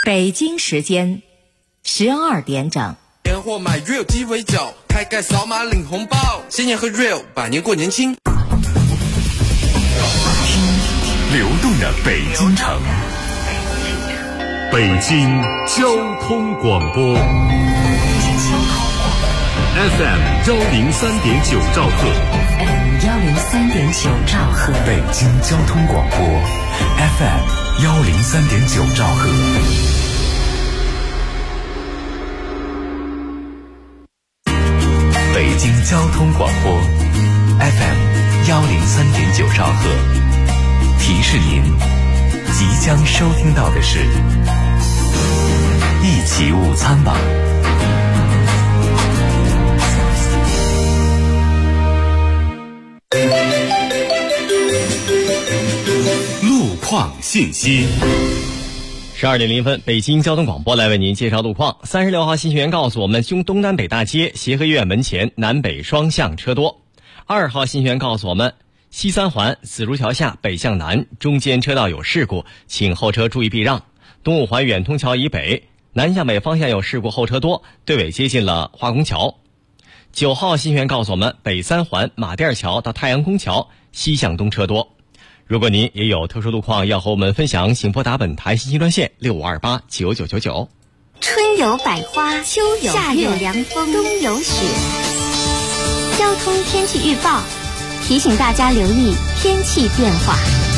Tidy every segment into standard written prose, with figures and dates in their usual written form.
北京时间12点整。 年货买 Real 鸡尾酒，开盖扫码领红包，新年和 Real 百年过年轻。 听流动的北京城，北京交通广播 FM 103.9兆赫 103.9兆赫， 北京交通广播 FM 103.9兆赫。北京交通广播 FM 103.9兆赫，提示您即将收听到的是一起午餐吧。路况信息。 12点0分，北京交通广播来为您介绍路况。36号信息员告诉我们，东南北大街协和医院门前南北双向车多。2号信息员告诉我们，西三环紫竹桥下北向南中间车道有事故，请后车注意避让。东五环远通桥以北南向北方向有事故，后车多，队尾接近了化工桥。9号信息员告诉我们，北三环马甸桥到太阳宫桥西向东车多。如果您也有特殊路况要和我们分享，请拨打本台信息专线65289999。 春有百花，秋有夏有凉风，冬有雪。交通天气预报提醒大家留意天气变化。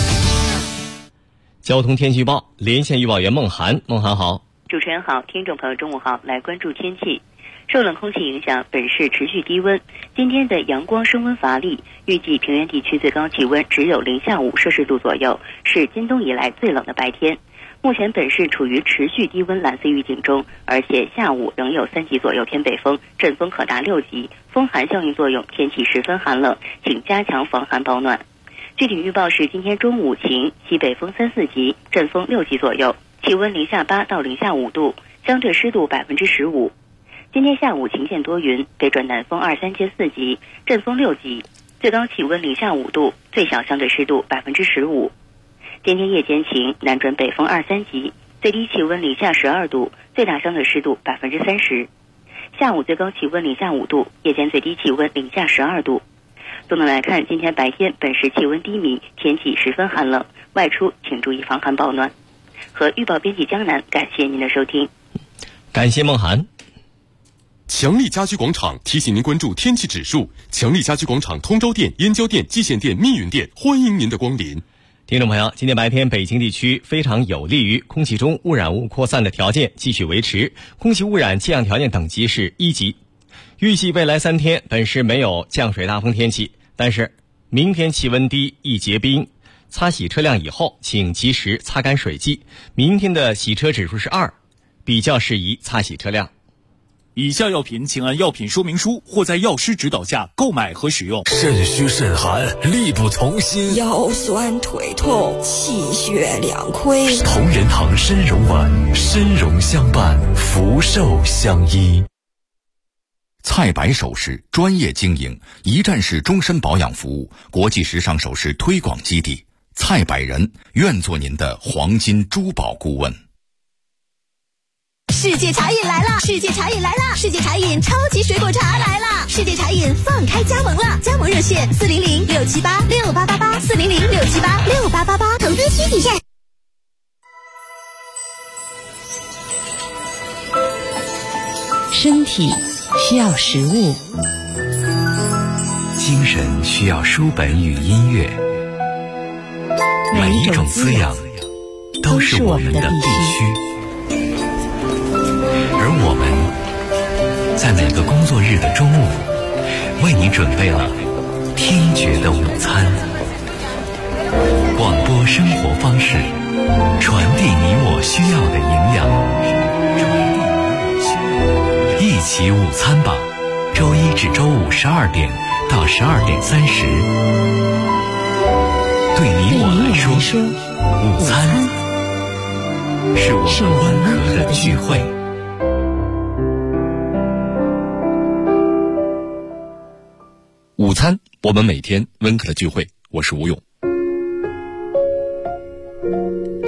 交通天气预报，连线预报员孟涵。孟涵好。 主持人好，听众朋友中午好，来关注天气。受冷空气影响，本市持续低温。今天的阳光升温乏力，预计平原地区最高气温只有零下5摄氏度左右，是今冬以来最冷的白天。目前本市处于持续低温蓝色预警中，而且下午仍有3级左右偏北风，阵风可达6级，风寒效应作用，天气十分寒冷，请加强防寒保暖。具体预报是今天中午晴，西北风3、4级，阵风6级左右，气温零下8到零下5度，相对湿度15%。今天下午晴见多云，北转南风2、3阶4级，阵风6级，最高气温零下5度，最小相对湿度15%。今天夜间晴，南转北风2、3级，最低气温零下12度，最大相对湿度30%。下午最高气温零下5度，夜间最低气温零下12度。总的来看，今天白天本市气温低迷，天气十分寒冷，外出请注意防寒保暖。和预报编辑江南，感谢您的收听。 感谢孟涵。 强力家居广场提醒您关注天气指数。强力家居广场通州店、燕郊店、蓟县店、密云店，欢迎您的光临。 听众朋友，今天白天北京地区非常有利于空气中污染物扩散的条件继续维持，空气污染气象条件等级是1级。预计未来3天本市没有降水大风天气，但是明天气温低，易结冰，擦洗车辆以后请及时擦干水迹。明天的洗车指数是2，比较适宜擦洗车辆。 以下药品请按药品说明书或在药师指导下购买和使用。 肾虚肾寒，力不从心， 腰酸腿痛，气血两亏。 同仁堂参茸丸，参茸相伴，福寿相依。菜百首饰专业经营，一站式终身保养服务，国际时尚首饰推广基地。菜百人愿做您的黄金珠宝顾问。 世界茶饮来了！世界茶饮来了！世界茶饮超级水果茶来了！世界茶饮放开加盟了，加盟热线400-678-6888，400-678-6888，投资需体现。 身体需要食物， 精神需要书本与音乐，每一种滋养都是我们的必须。而我们在每个工作日的中午，为你准备了听觉的午餐。广播生活方式，传递你我需要的营养。一起午餐吧，周一至周五12点到12点30。对你我来说，午餐是我们温和的聚会。 午餐，我们每天温和的聚会。我是吴勇。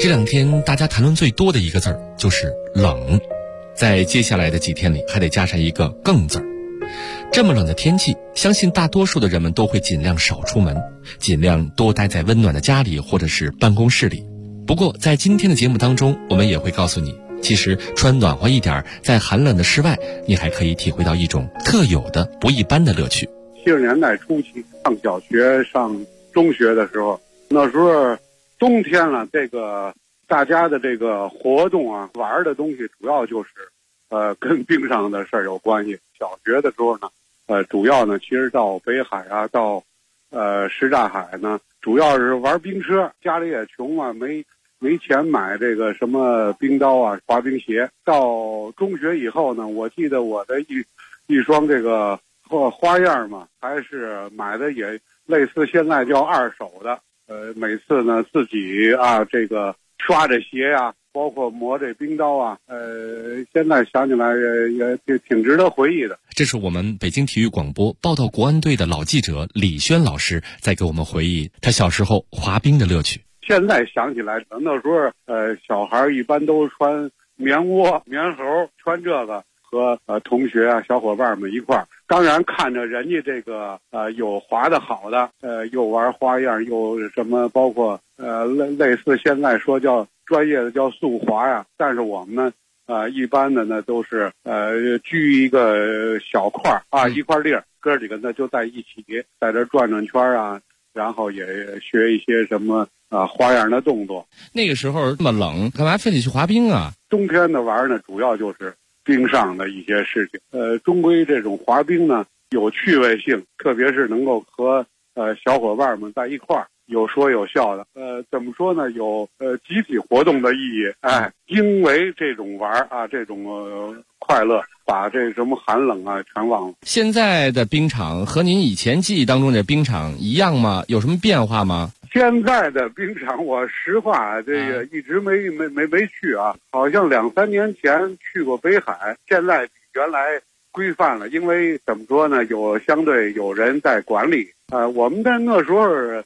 这两天大家谈论最多的一个字儿就是冷，在接下来的几天里还得加上一个更字儿。这么冷的天气，相信大多数的人们都会尽量少出门，尽量多待在温暖的家里或者是办公室里。不过在今天的节目当中，我们也会告诉你，其实穿暖和一点，在寒冷的室外，你还可以体会到一种特有的不一般的乐趣。 70年代初期上小学上中学的时候，那时候冬天了，这个大家的这个活动啊，玩的东西主要就是跟冰上的事儿有关系。小学的时候呢，主要呢其实到北海啊，到什刹海呢，主要是玩冰车，家里也穷嘛，没钱买这个什么冰刀啊、滑冰鞋。到中学以后呢，我记得我的一双这个花样嘛，还是买的也类似现在叫二手的。每次呢自己啊这个刷着鞋呀，包括磨这冰刀啊，现在想起来也挺值得回忆的。 这是我们北京体育广播报道国安队的老记者李轩老师在给我们回忆他小时候滑冰的乐趣。 现在想起来，那时候小孩一般都穿棉窝、棉猴，穿这个和同学啊、小伙伴们一块儿。当然看着人家这个有滑得好的，又玩花样，又什么，包括类似现在说叫专业的叫速滑呀。但是我们呢，一般的呢都是拘一个小块啊，一块粒儿，哥几个呢就在一起，在这转转圈啊，然后也学一些什么花样的动作。 那个时候这么冷，干嘛非得去滑冰啊？ 冬天的玩呢，主要就是冰上的一些事情。终归这种滑冰呢有趣味性，特别是能够和小伙伴们在一块儿有说有笑的。怎么说呢？有集体活动的意义。因为这种玩啊，这种快乐，把这什么寒冷啊全忘了。 现在的冰场和您以前记忆当中的冰场一样吗？有什么变化吗？ 现在的冰场，我实话这个一直没去啊，好像2-3年前去过北海，现在比原来规范了，因为怎么说呢，相对有人在管理。我们在那时候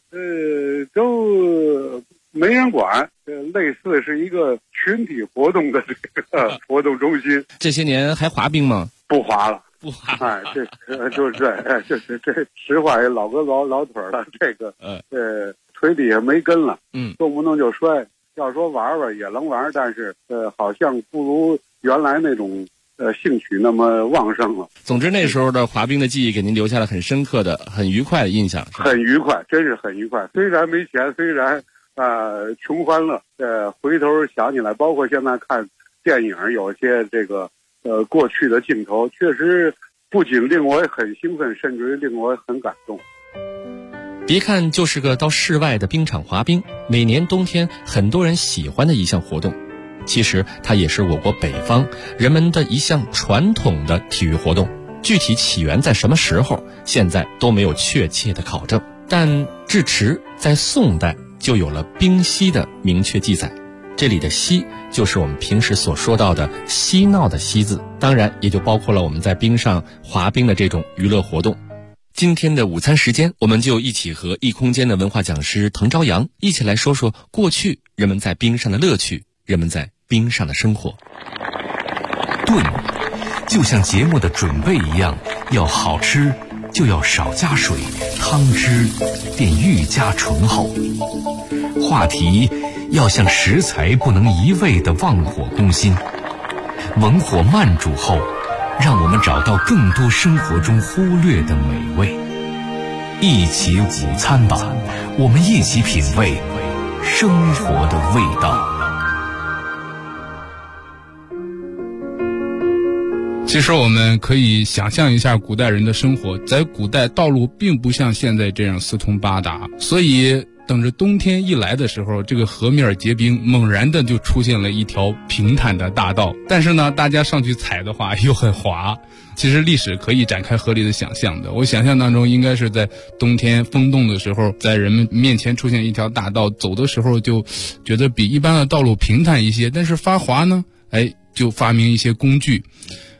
都没人管，类似是一个群体活动的这个活动中心。 这些年还滑冰吗？ 不滑了。 不滑。 这就是对，就是这实话，老哥老腿了，这个腿底下没根了，动不动就摔。要说玩玩也能玩，但是好像不如原来那种兴趣那么旺盛了。 总之那时候的滑冰的记忆给您留下了很深刻的、很愉快的印象。 很愉快，真是很愉快。虽然没钱，虽然穷欢乐，回头想起来，包括现在看电影，有些这个过去的镜头，确实不仅令我很兴奋，甚至于令我很感动。 别看就是个到室外的冰场滑冰，每年冬天很多人喜欢的一项活动，其实它也是我国北方人们的一项传统的体育活动。具体起源在什么时候，现在都没有确切的考证，但至迟在宋代就有了冰嬉的明确记载。这里的嬉就是我们平时所说到的嬉闹的嬉字，当然也就包括了我们在冰上滑冰的这种娱乐活动。今天的午餐时间，我们就一起和异空间的文化讲师滕朝阳一起来说说过去人们在冰上的乐趣，人们在冰上的生活。 炖就像节目的准备一样，要好吃就要少加水，汤汁便愈加醇厚。话题要像食材不能一味地忘火攻心，文火慢煮后，让我们找到更多生活中忽略的美味。一起午餐吧，我们一起品味生活的味道。 其实我们可以想象一下古代人的生活，在古代道路并不像现在这样四通八达，所以等着冬天一来的时候，这个河面结冰，猛然的就出现了一条平坦的大道，但是呢，大家上去踩的话又很滑。其实历史可以展开合理的想象的，我想象当中应该是在冬天风冻的时候，在人们面前出现一条大道，走的时候就觉得比一般的道路平坦一些，但是发滑呢，就发明一些工具。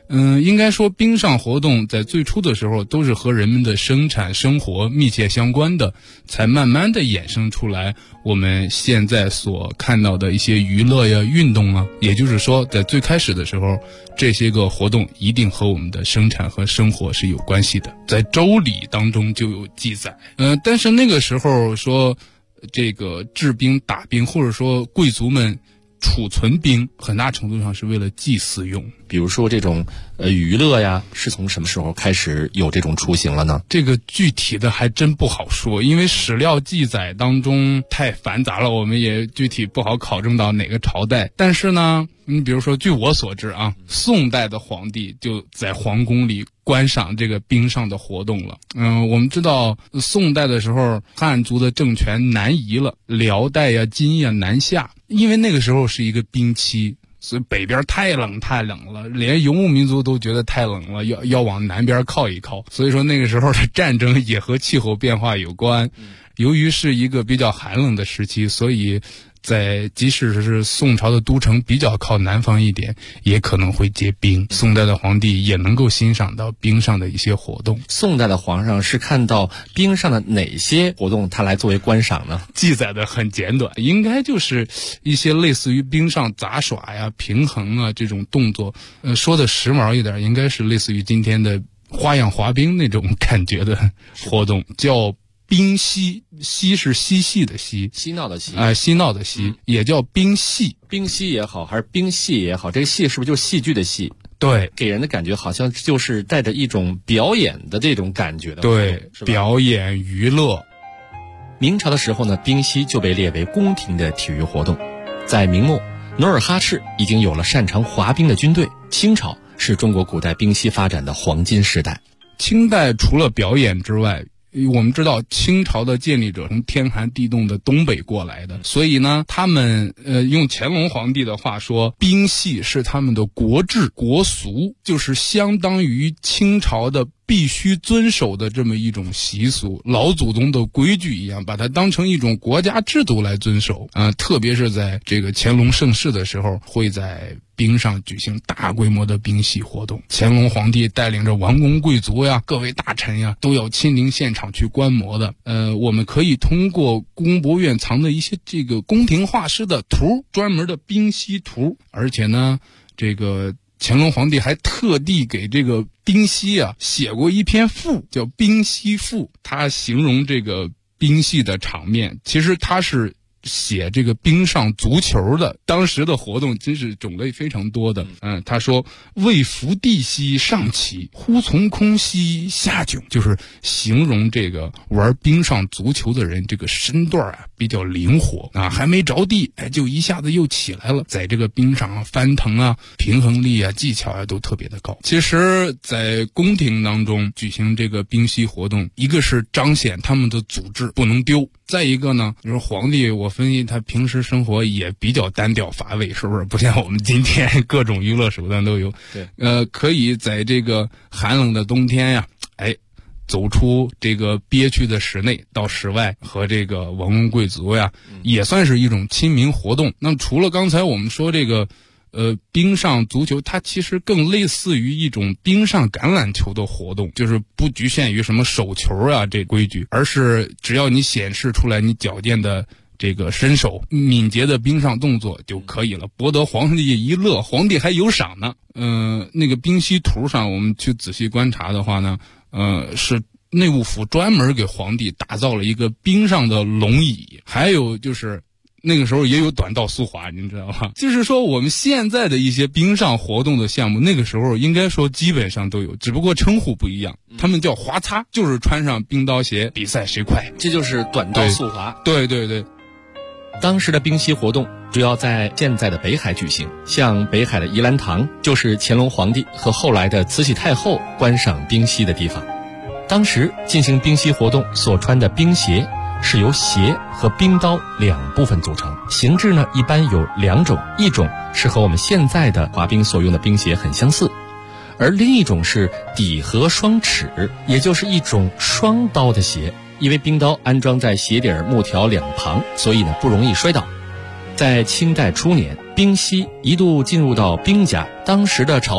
应该说冰上活动在最初的时候都是和人们的生产生活密切相关的，才慢慢的衍生出来我们现在所看到的一些娱乐呀、运动啊。也就是说，在最开始的时候，这些个活动一定和我们的生产和生活是有关系的，在周礼当中就有记载。但是那个时候说这个制冰打冰，或者说贵族们储存冰，很大程度上是为了祭祀用。 比如说这种娱乐呀，是从什么时候开始有这种雏形了呢？ 这个具体的还真不好说，因为史料记载当中太繁杂了，我们也具体不好考证到哪个朝代。但是呢，你比如说据我所知啊，宋代的皇帝就在皇宫里观赏这个冰上的活动了。我们知道宋代的时候，汉族的政权南移了，辽代呀、金呀南下，因为那个时候是一个冰期，所以北边太冷了，连游牧民族都觉得太冷了，要往南边靠一靠。所以说那个时候的战争也和气候变化有关。由于是一个比较寒冷的时期，所以即使是宋朝的都城比较靠南方一点，也可能会结冰。宋代的皇帝也能够欣赏到冰上的一些活动。 宋代的皇上是看到冰上的哪些活动他来作为观赏呢？ 记载的很简短，应该就是一些类似于冰上杂耍呀、平衡啊这种动作。说的时髦一点，应该是类似于今天的花样滑冰那种感觉的活动，叫冰嬉。嬉是嬉戏的嬉， 嬉闹的嬉， 嬉闹的嬉，也叫冰戏。 冰嬉也好，还是冰戏也好，这个戏是不是就是戏剧的戏？ 对， 给人的感觉好像就是带着一种表演的这种感觉的。 对，表演娱乐。 明朝的时候呢，冰嬉就被列为宫廷的体育活动。在明末，努尔哈赤已经有了擅长滑冰的军队。清朝是中国古代冰嬉发展的黄金时代。 清代除了表演之外，我们知道清朝的建立者从天寒地冻的东北过来的，所以呢，他们用乾隆皇帝的话说，冰戏是他们的国制国俗，就是相当于清朝的必须遵守的这么一种习俗，老祖宗的规矩一样，把它当成一种国家制度来遵守。特别是在这个乾隆盛世的时候，会在冰上举行大规模的冰戏活动。乾隆皇帝带领着王公贵族呀、各位大臣呀，都要亲临现场去观摩的。我们可以通过故宫博物院藏的一些这个宫廷画师的图，专门的冰嬉图，而且呢，这个乾隆皇帝还特地给这个冰嬉啊写过一篇赋，叫《冰嬉赋》，他形容这个冰戏的场面，其实他是写这个冰上足球的，当时的活动真是种类非常多的。他说为伏地兮上起，忽从空兮下迥，就是形容这个玩冰上足球的人这个身段啊比较灵活啊，还没着地就一下子又起来了，在这个冰上翻腾啊、平衡力啊、技巧啊都特别的高。其实在宫廷当中举行这个冰嬉活动，一个是彰显他们的组织不能丢，再一个呢，就是皇帝我分析他平时生活也比较单调乏味，是不是？不像我们今天各种娱乐手段都有。 对， 可以在这个寒冷的冬天呀，走出这个憋屈的室内，到室外和这个王公贵族呀，也算是一种亲民活动。那么除了刚才我们说这个冰上足球，它其实更类似于一种冰上橄榄球的活动，就是不局限于什么手球啊这规矩，而是只要你显示出来你矫健的这个身手、敏捷的冰上动作就可以了，博得皇帝一乐，皇帝还有赏呢。那个冰嬉图上我们去仔细观察的话呢，是内务府专门给皇帝打造了一个冰上的龙椅，还有就是那个时候也有短道速滑，你知道吗？就是说我们现在的一些冰上活动的项目，那个时候应该说基本上都有，只不过称呼不一样。他们叫滑擦，就是穿上冰刀鞋比赛谁快， 这就是短道速滑。 对对对。 当时的冰嬉活动主要在现在的北海举行，像北海的宜兰堂就是乾隆皇帝和后来的慈禧太后观赏冰嬉的地方。当时进行冰嬉活动所穿的冰鞋是由鞋和冰刀两部分组成，形制呢一般有两种，一种是和我们现在的滑冰所用的冰鞋很相似，而另一种是底合双齿，也就是一种双刀的鞋。因为冰刀安装在鞋底木条两旁，所以呢不容易摔倒。在清代初年，冰嬉一度进入到兵家，当时的朝廷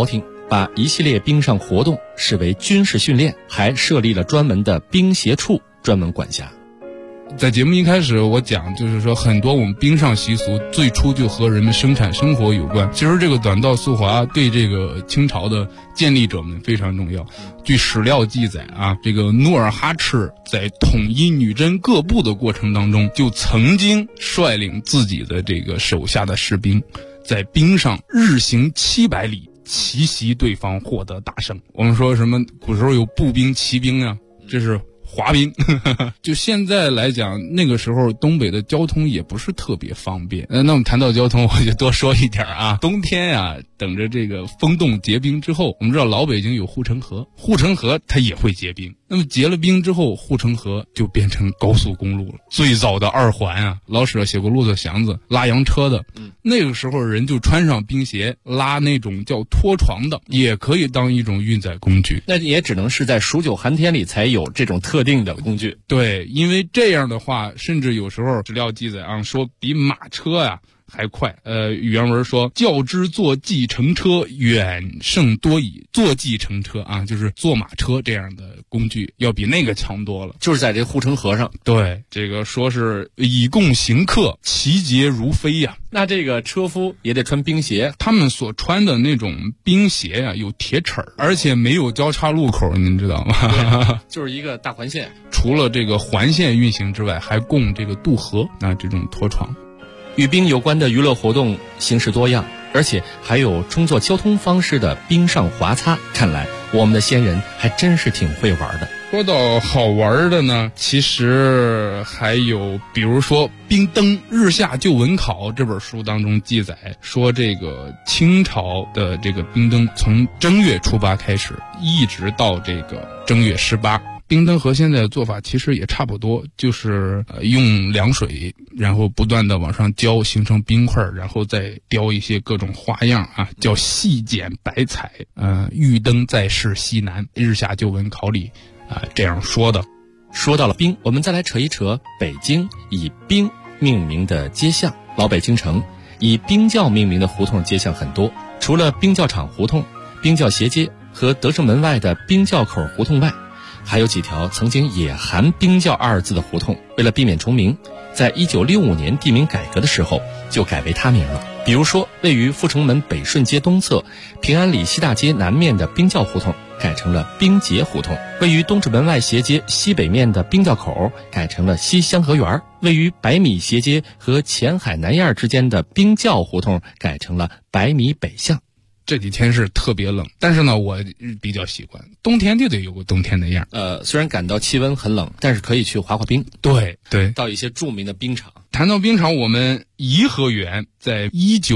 把一系列冰上活动视为军事训练，还设立了专门的冰协处，专门管辖。 在节目一开始我讲，就是说很多我们冰上习俗最初就和人们生产生活有关。其实这个短道速滑对这个清朝的建立者们非常重要。据史料记载啊，这个努尔哈赤在统一女真各部的过程当中，就曾经率领自己的这个手下的士兵，在冰上日行700里，奇袭对方，获得大胜。我们说什么古时候有步兵、骑兵啊，这是滑冰。就现在来讲，那个时候东北的交通也不是特别方便。那我们谈到交通，我就多说一点啊。冬天啊，等着这个封冻结冰之后，我们知道老北京有护城河，护城河它也会结冰。那么结了冰之后，护城河就变成高速公路了。最早的2环啊，老舍写过《骆驼祥子》拉洋车的，那个时候人就穿上冰鞋拉那种叫拖床的，也可以当一种运载工具。 那也只能是在数9寒天里才有这种特定的工具。 对，因为这样的话，甚至有时候史料记载啊，说比马车呀还快。原文说，较之坐计程车远胜多矣。坐计程车啊，就是坐马车这样的工具要比那个强多了， 就是在这护城河上。 对，这个说是以供行客，其节如飞呀。 那这个车夫也得穿冰鞋， 他们所穿的那种冰鞋呀，有铁齿儿，而且没有交叉路口，您知道吗？ 就是一个大环线。 除了这个环线运行之外，还供这个渡河啊这种拖床。 与冰有关的娱乐活动形式多样，而且还有充作交通方式的冰上滑擦。看来我们的先人还真是挺会玩的。 说到好玩的呢，其实还有比如说冰灯。《日下旧闻考》这本书当中记载说，这个清朝的这个冰灯从正月初8开始，一直到这个正月18。冰灯和现在的做法其实也差不多，就是用凉水，然后不断的往上浇，形成冰块，然后再雕一些各种花样啊，叫细剪百彩。玉灯在世西南，《日下旧闻考》里这样说的。 说到了冰，我们再来扯一扯北京以冰命名的街巷。老北京城以冰窖命名的胡同街巷很多，除了冰窖厂胡同、冰窖斜街和德胜门外的冰窖口胡同外，还有几条曾经也含冰窖2字的胡同，为了避免重名，在1965年地名改革的时候就改为他名了。比如说，位于阜成门北顺街东侧平安里西大街南面的冰窖胡同改成了冰结胡同，位于东直门外斜街西北面的冰窖口改成了西香河园，位于百米斜街和前海南燕之间的冰窖胡同改成了百米北巷。 这几天是特别冷，但是呢，我比较喜欢冬天，就得有个冬天的样。 虽然感到气温很冷，但是可以去滑滑冰。 对， 到一些著名的冰场。 谈到冰场，我们颐和园在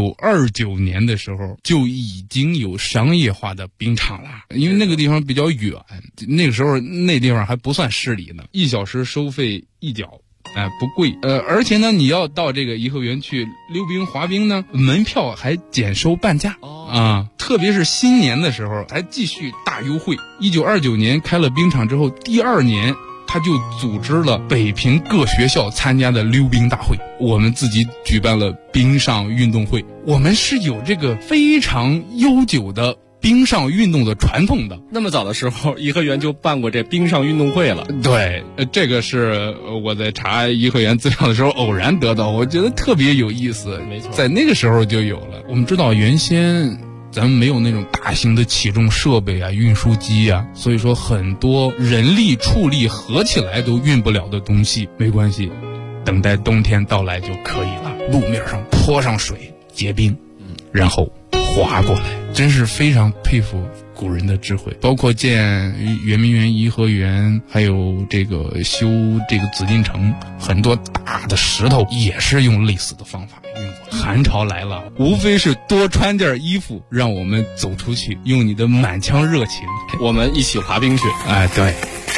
1929年的时候就已经有商业化的冰场了，因为那个地方比较远，那个时候那地方还不算市里呢，1小时收费1角。不贵，而且呢，你要到这个颐和园去溜冰滑冰呢，门票还减收半价特别是新年的时候还继续大优惠。1929年开了冰场之后，第2年他就组织了北平各学校参加的溜冰大会，我们自己举办了冰上运动会，我们是有这个非常悠久的冰上运动的传统的。 那么早的时候，颐和园就办过这冰上运动会了。 对，这个是我在查颐和园资料的时候偶然得到，我觉得特别有意思。 没错， 在那个时候就有了。我们知道原先咱们没有那种大型的起重设备啊、运输机啊，所以说很多人力畜力合起来都运不了的东西，没关系，等待冬天到来就可以了。路面上泼上水结冰，然后滑过来，真是非常佩服古人的智慧。包括建圆明园、颐和园，还有这个修这个紫禁城，很多大的石头也是用类似的方法运过。寒潮来了，无非是多穿件衣服，让我们走出去，用你的满腔热情， 我们一起滑冰去。 对。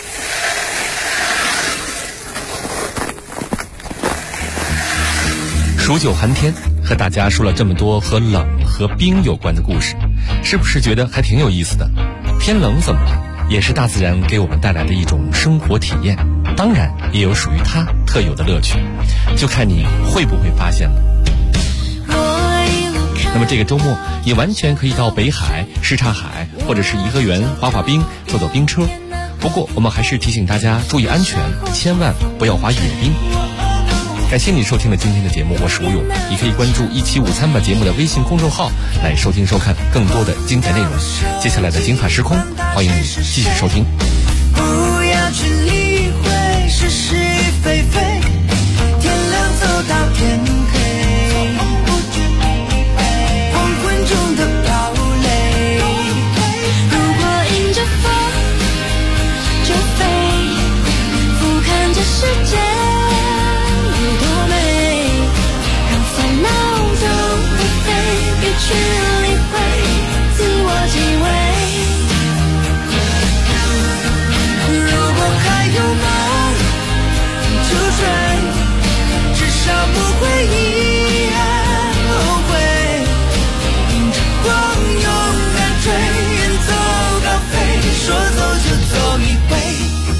数9寒天，和大家说了这么多和冷和冰有关的故事，是不是觉得还挺有意思的？天冷怎么了？也是大自然给我们带来的一种生活体验，当然也有属于它特有的乐趣，就看你会不会发现了。那么这这个周末你完全可以到北海、什刹海或者是颐和园滑滑冰、坐坐冰车。不过我们还是提醒大家注意安全，千万不要滑野冰。感谢你收听了今天的节目，我是吴勇。你可以关注175餐吧节目的微信公众号来收听收看更多的精彩内容。接下来的精彩时空，欢迎你继续收听。 不要去理会是是非非，天亮走到天黑，黄昏中的堡垒。如果迎着风就飞，俯瞰这世界有多美，让烦恼都会飞，别去理会自我敬畏。如果还有梦就追，至少不会遗憾后悔，迎着光勇敢追，远走高飞，说走就走一回。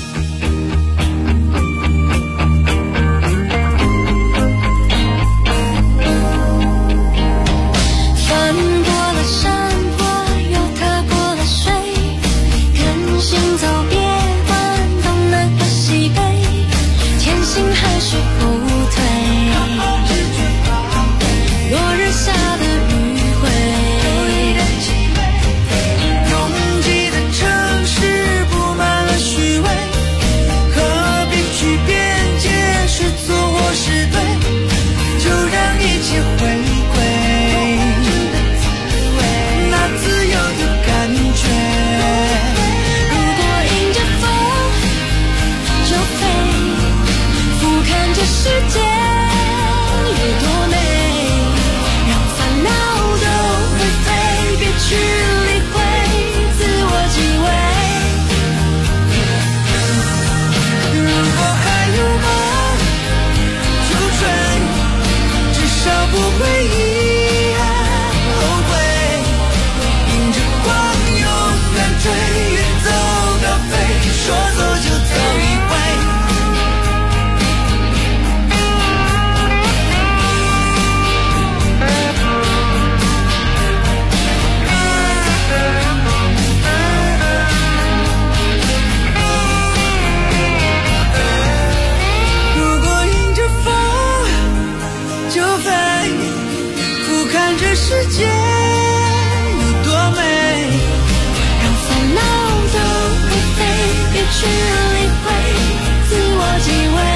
翻过了山坡，又踏过了水，跟行走别管东南和西北，前行还是后退，落日下的余晖，拥挤的城市布满了虚伪，何必去辩解是错或是对，就让一切回归那自由的感觉。如果迎着风就飞，俯瞰这世界有多美，让烦恼都会飞，别去理会自我敬畏。如果还有梦就追，至少不会遗憾后悔，迎着光勇敢追，远走高飞，说走就走一回。如果迎着风就飞，俯瞰这世界有多美，让烦恼都会飞，别去理会自我敬畏。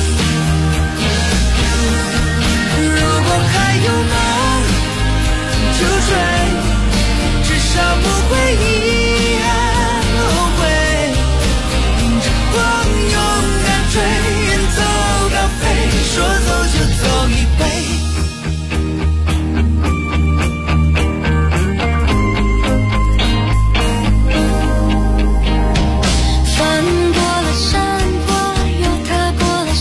如果还有梦就追，至少不会遗憾后悔，迎着光勇敢追，远走高飞，说走就走一回。翻过了山坡，又踏过了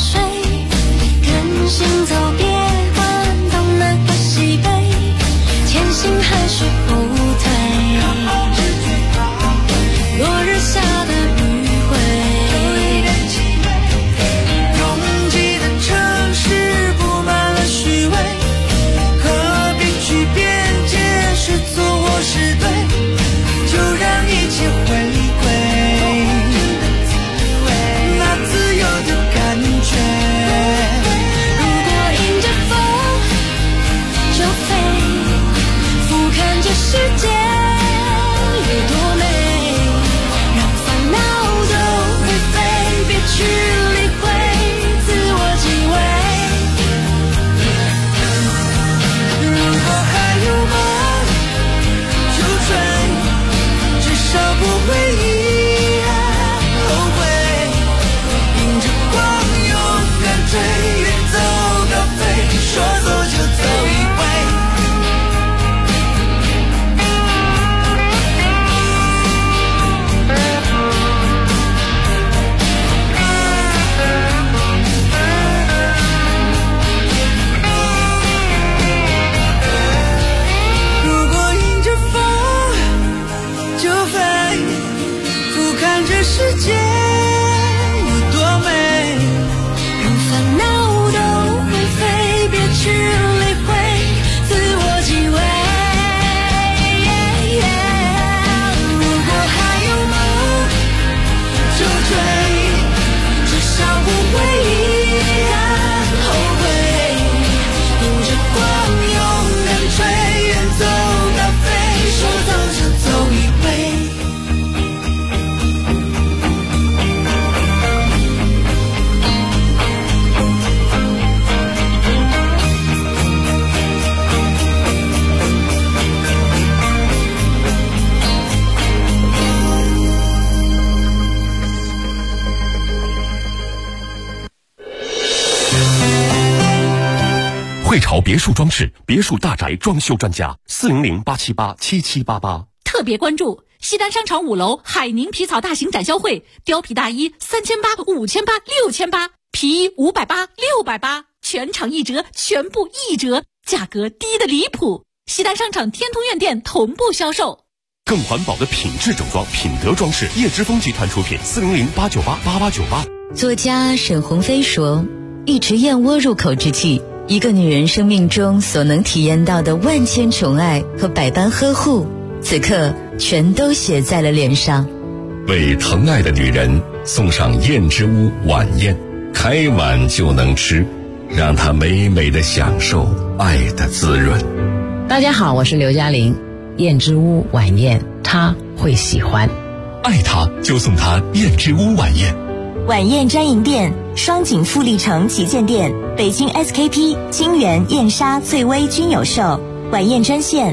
潮别墅装饰，别墅大宅装修专家，400-878-7788。 特别关注西单商场5楼海宁皮草大型展销会，貂皮大衣3800、5800、6800，皮衣580、680，全场1折，全部1折，价格低得离谱。西单商场天通苑店同步销售。 更环保的品质整装，品德装饰，叶之峰集团出品，400-898-8898。 作家沈鸿飞说，一池燕窝入口之际，一个女人生命中所能体验到的万千宠爱和百般呵护，此刻全都写在了脸上。 为疼爱的女人送上燕之屋晚宴，开碗就能吃，让她美美的享受爱的滋润。 大家好，我是刘嘉玲。燕之屋晚宴，她会喜欢。 爱她就送她燕之屋晚宴。 晚宴专营店：双井富力城旗舰店、北京 SKP、金源、燕莎、翠微均有售。晚宴专线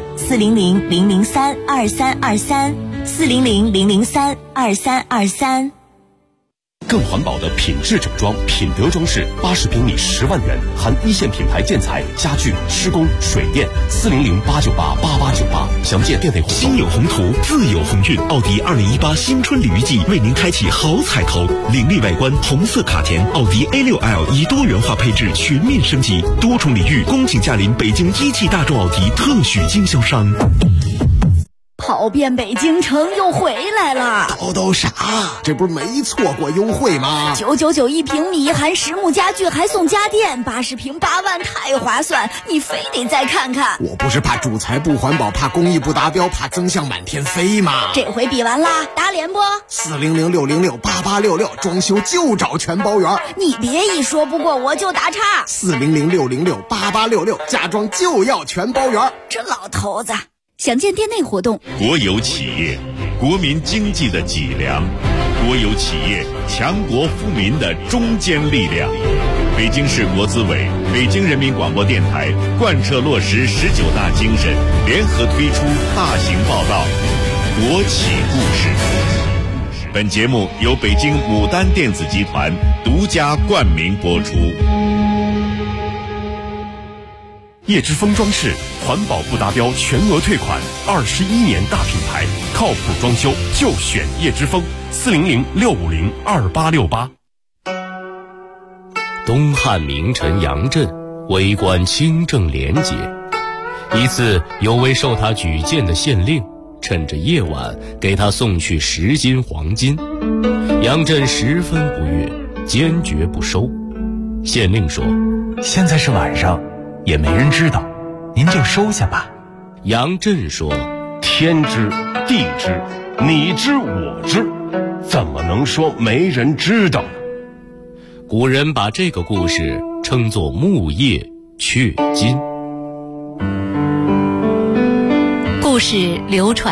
400-003-2323，400-003-2323。 更环保的品质整装，品德装饰，80平米10万元，含一线品牌建材、家具、施工、水电，400-898-8898。详见店内活动。 心有宏图，自有鸿运。奥迪2018新春鲤鱼季为您开启好彩头，凌厉外观，红色卡钿，奥迪 A6L 以多元化配置全面升级，多重礼遇，恭请驾临北京一汽大众奥迪特许经销商。 跑遍北京城又回来了， 都啥？这不是没错过优惠吗 ？999一平米，含实木家具还送家电，80平8万，太划算！你非得再看看。 我不是怕主材不环保，怕工艺不达标，怕增项满天飞吗？ 这回比完啦，打脸不 ？400-606-8866，装修就找全包圆。 你别一说不过我就打岔。 400-606-8866，家装就要全包圆。 这老头子。详见店内活动。 国有企业，国民经济的脊梁；国有企业，强国富民的中坚力量。北京市国资委、北京人民广播电台贯彻落实19大精神，联合推出大型报道《国企故事》。本节目由北京牡丹电子集团独家冠名播出。 叶之峰装饰，环保不达标全额退款，21年大品牌，靠谱装修就选叶之峰，400-650-2868。 东汉名臣杨震为官清正廉洁，一次有位受他举荐的县令趁着夜晚给他送去10斤黄金，杨震十分不悦，坚决不收。县令说：“ 现在是晚上，也没人知道，您就收下吧。” 杨震说：“ 天知地知，你知我知，怎么能说没人知道呢？” 古人把这个故事称作木叶雀金。 故事流传